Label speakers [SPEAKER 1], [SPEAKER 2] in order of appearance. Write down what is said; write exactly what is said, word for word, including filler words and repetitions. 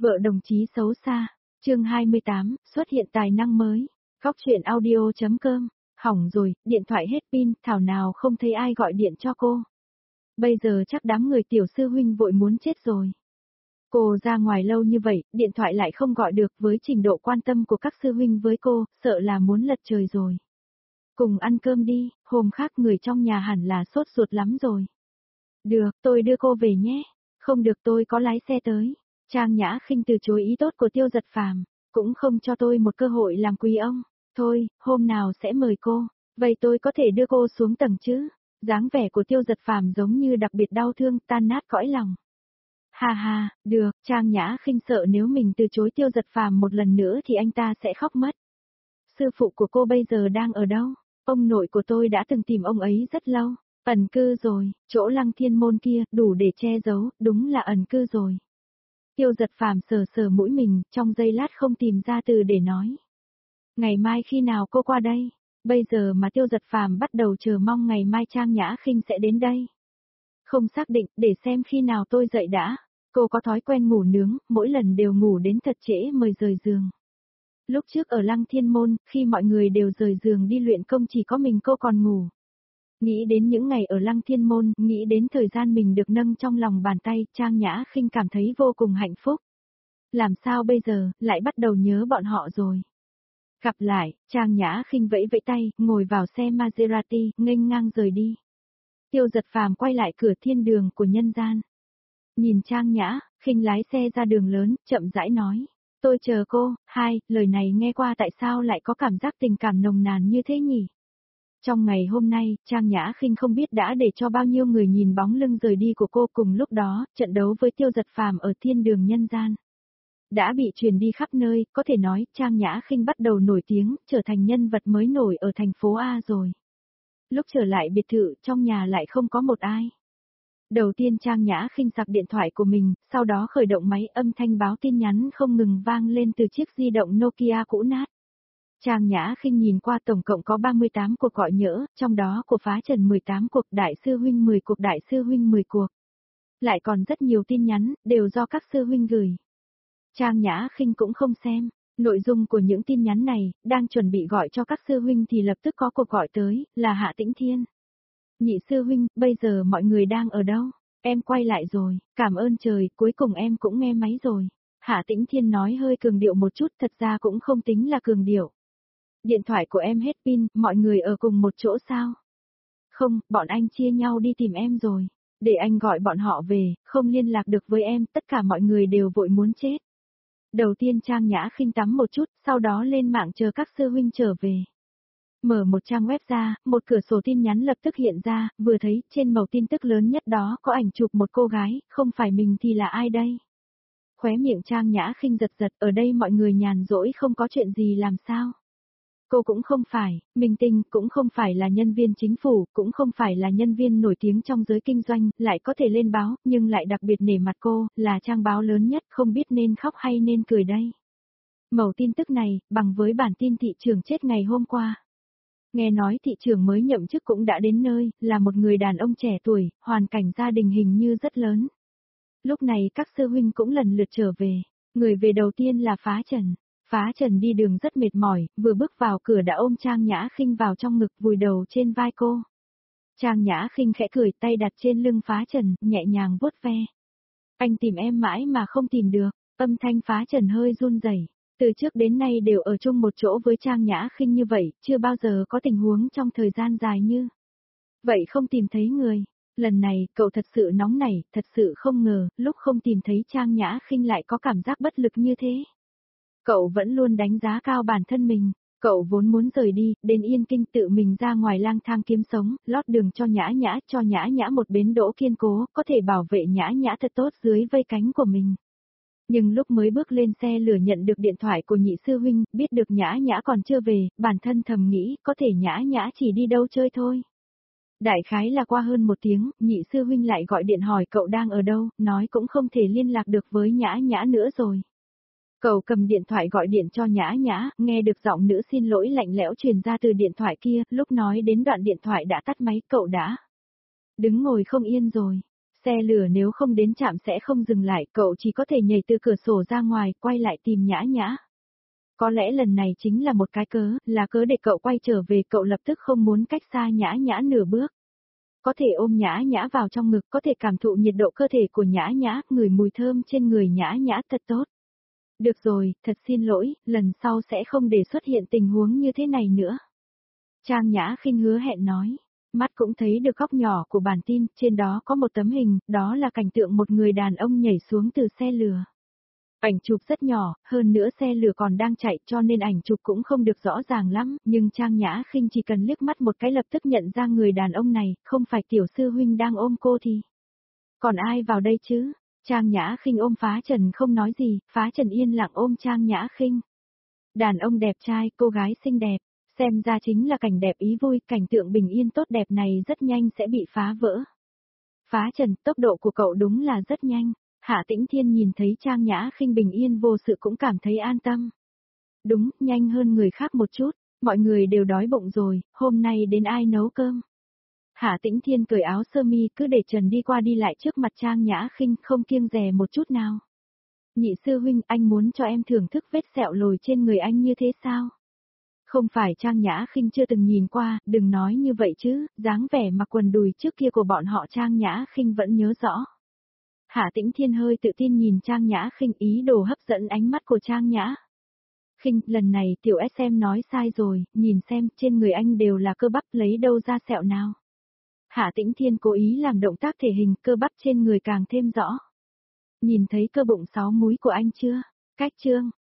[SPEAKER 1] Vợ đồng chí xấu xa, chương hai mươi tám, xuất hiện tài năng mới, góc truyện audio.com, hỏng rồi, điện thoại hết pin, thảo nào không thấy ai gọi điện cho cô. Bây giờ chắc đám người tiểu sư huynh vội muốn chết rồi. Cô ra ngoài lâu như vậy, điện thoại lại không gọi được, với trình độ quan tâm của các sư huynh với cô, sợ là muốn lật trời rồi. Cùng ăn cơm đi, hôm khác người trong nhà hẳn là sốt ruột lắm rồi. Được, tôi đưa cô về nhé. Không được, tôi có lái xe tới. Trang Nhã Khinh từ chối ý tốt của Tiêu Giật Phàm, cũng không cho tôi một cơ hội làm quý ông. Thôi, hôm nào sẽ mời cô, vậy tôi có thể đưa cô xuống tầng chứ? Dáng vẻ của Tiêu Giật Phàm giống như đặc biệt đau thương, tan nát cõi lòng. Ha ha, được, Trang Nhã Khinh sợ nếu mình từ chối Tiêu Giật Phàm một lần nữa thì anh ta sẽ khóc mất. Sư phụ của cô bây giờ đang ở đâu? Ông nội của tôi đã từng tìm ông ấy rất lâu. Ẩn cư rồi, chỗ Lăng Thiên Môn kia, đủ để che giấu, đúng là ẩn cư rồi. Tiêu Giật Phàm sờ sờ mũi mình, trong giây lát không tìm ra từ để nói. Ngày mai khi nào cô qua đây? Bây giờ mà Tiêu Giật Phàm bắt đầu chờ mong ngày mai Trang Nhã Khinh sẽ đến đây. Không xác định, để xem khi nào tôi dậy đã. Cô có thói quen ngủ nướng, mỗi lần đều ngủ đến thật trễ mới rời giường. Lúc trước ở Lăng Thiên Môn, khi mọi người đều rời giường đi luyện công chỉ có mình cô còn ngủ. Nghĩ đến những ngày ở Lăng Thiên Môn, nghĩ đến thời gian mình được nâng trong lòng bàn tay, Trang Nhã Khinh cảm thấy vô cùng hạnh phúc. Làm sao bây giờ, lại bắt đầu nhớ bọn họ rồi. Gặp lại, Trang Nhã Khinh vẫy vẫy tay, ngồi vào xe Maserati, nghênh ngang rời đi. Tiêu Giật Phàm quay lại cửa thiên đường của nhân gian. Nhìn Trang Nhã Khinh lái xe ra đường lớn, chậm rãi nói. Tôi chờ cô. Hai, lời này nghe qua tại sao lại có cảm giác tình cảm nồng nàn như thế nhỉ? Trong ngày hôm nay, Trang Nhã Khinh không biết đã để cho bao nhiêu người nhìn bóng lưng rời đi của cô, cùng lúc đó, trận đấu với Tiêu Giật Phàm ở thiên đường nhân gian đã bị truyền đi khắp nơi, có thể nói Trang Nhã Khinh bắt đầu nổi tiếng, trở thành nhân vật mới nổi ở thành phố A rồi. Lúc trở lại biệt thự, trong nhà lại không có một ai. Đầu tiên Trang Nhã Khinh sạc điện thoại của mình, sau đó khởi động máy, âm thanh báo tin nhắn không ngừng vang lên từ chiếc di động Nokia cũ nát. Trang Nhã Khinh nhìn qua tổng cộng có ba mươi tám cuộc gọi nhỡ, trong đó của Phá Trần mười tám cuộc, Đại sư huynh mười cuộc, Đại sư huynh mười cuộc. Lại còn rất nhiều tin nhắn, đều do các sư huynh gửi. Trang Nhã Khinh cũng không xem, nội dung của những tin nhắn này, đang chuẩn bị gọi cho các sư huynh thì lập tức có cuộc gọi tới, là Hạ Tĩnh Thiên. Nhị sư huynh, bây giờ mọi người đang ở đâu? Em quay lại rồi, cảm ơn trời, cuối cùng em cũng nghe máy rồi. Hạ Tĩnh Thiên nói hơi cường điệu một chút, thật ra cũng không tính là cường điệu. Điện thoại của em hết pin, mọi người ở cùng một chỗ sao? Không, bọn anh chia nhau đi tìm em rồi. Để anh gọi bọn họ về, không liên lạc được với em, tất cả mọi người đều vội muốn chết. Đầu tiên Trang Nhã Khinh tắm một chút, sau đó lên mạng chờ các sư huynh trở về. Mở một trang web ra, một cửa sổ tin nhắn lập tức hiện ra, vừa thấy, trên mẩu tin tức lớn nhất đó có ảnh chụp một cô gái, không phải mình thì là ai đây? Khóe miệng Trang Nhã Khinh giật giật, ở đây mọi người nhàn rỗi không có chuyện gì làm sao? Cô cũng không phải, minh tinh, cũng không phải là nhân viên chính phủ, cũng không phải là nhân viên nổi tiếng trong giới kinh doanh, lại có thể lên báo, nhưng lại đặc biệt nể mặt cô, là trang báo lớn nhất, không biết nên khóc hay nên cười đây. Mẩu tin tức này, bằng với bản tin thị trưởng chết ngày hôm qua. Nghe nói thị trưởng mới nhậm chức cũng đã đến nơi, là một người đàn ông trẻ tuổi, hoàn cảnh gia đình hình như rất lớn. Lúc này các sư huynh cũng lần lượt trở về, người về đầu tiên là Phá Trần. Phá Trần đi đường rất mệt mỏi, vừa bước vào cửa đã ôm Trang Nhã Khinh vào trong ngực, vùi đầu trên vai cô. Trang Nhã Khinh khẽ cười, tay đặt trên lưng Phá Trần, nhẹ nhàng vuốt ve. Anh tìm em mãi mà không tìm được, âm thanh Phá Trần hơi run rẩy. Từ trước đến nay đều ở chung một chỗ với Trang Nhã Khinh như vậy, chưa bao giờ có tình huống trong thời gian dài như vậy không tìm thấy người. Lần này, cậu thật sự nóng nảy, thật sự không ngờ, lúc không tìm thấy Trang Nhã Khinh lại có cảm giác bất lực như thế. Cậu vẫn luôn đánh giá cao bản thân mình, cậu vốn muốn rời đi, đến Yên Kinh tự mình ra ngoài lang thang kiếm sống, lót đường cho Nhã Nhã, cho Nhã Nhã một bến đỗ kiên cố, có thể bảo vệ Nhã Nhã thật tốt dưới vây cánh của mình. Nhưng lúc mới bước lên xe lửa nhận được điện thoại của nhị sư huynh, biết được Nhã Nhã còn chưa về, bản thân thầm nghĩ, có thể Nhã Nhã chỉ đi đâu chơi thôi. Đại khái là qua hơn một tiếng, nhị sư huynh lại gọi điện hỏi cậu đang ở đâu, nói cũng không thể liên lạc được với Nhã Nhã nữa rồi. Cậu cầm điện thoại gọi điện cho Nhã Nhã, nghe được giọng nữ xin lỗi lạnh lẽo truyền ra từ điện thoại kia, lúc nói đến đoạn điện thoại đã tắt máy, cậu đã đứng ngồi không yên rồi. Xe lửa nếu không đến trạm sẽ không dừng lại, cậu chỉ có thể nhảy từ cửa sổ ra ngoài, quay lại tìm Nhã Nhã. Có lẽ lần này chính là một cái cớ, là cớ để cậu quay trở về, cậu lập tức không muốn cách xa Nhã Nhã nửa bước. Có thể ôm Nhã Nhã vào trong ngực, có thể cảm thụ nhiệt độ cơ thể của Nhã Nhã, ngửi mùi thơm trên người Nhã Nhã thật tốt. Được rồi, thật xin lỗi, lần sau sẽ không để xuất hiện tình huống như thế này nữa. Trang Nhã Khinh hứa hẹn nói. Mắt cũng thấy được góc nhỏ của bản tin, trên đó có một tấm hình, đó là cảnh tượng một người đàn ông nhảy xuống từ xe lửa. Ảnh chụp rất nhỏ, hơn nữa xe lửa còn đang chạy cho nên ảnh chụp cũng không được rõ ràng lắm, nhưng Trang Nhã Khinh chỉ cần liếc mắt một cái lập tức nhận ra người đàn ông này, không phải tiểu sư huynh đang ôm cô thì. Còn ai vào đây chứ? Trang Nhã Khinh ôm Phá Trần không nói gì, Phá Trần yên lặng ôm Trang Nhã Khinh. Đàn ông đẹp trai, cô gái xinh đẹp. Xem ra chính là cảnh đẹp ý vui, cảnh tượng bình yên tốt đẹp này rất nhanh sẽ bị phá vỡ. Phá Trần, tốc độ của cậu đúng là rất nhanh. Hạ Tĩnh Thiên nhìn thấy Trang Nhã Khinh bình yên vô sự cũng cảm thấy an tâm. Đúng, nhanh hơn người khác một chút, mọi người đều đói bụng rồi, hôm nay đến ai nấu cơm. Hạ Tĩnh Thiên cởi áo sơ mi cứ để Trần đi qua đi lại trước mặt Trang Nhã Khinh không kiêng dè một chút nào. Nhị sư huynh, anh muốn cho em thưởng thức vết sẹo lồi trên người anh như thế sao? Không phải Trang Nhã Khinh chưa từng nhìn qua, đừng nói như vậy chứ, dáng vẻ mặc quần đùi trước kia của bọn họ Trang Nhã Khinh vẫn nhớ rõ. Hạ Tĩnh Thiên hơi tự tin nhìn Trang Nhã Khinh, ý đồ hấp dẫn ánh mắt của Trang Nhã Khinh, lần này tiểu ét em nói sai rồi, nhìn xem, trên người anh đều là cơ bắp, lấy đâu ra sẹo nào. Hạ Tĩnh Thiên cố ý làm động tác thể hình, cơ bắp trên người càng thêm rõ. Nhìn thấy cơ bụng sáu múi của anh chưa? Cách trương,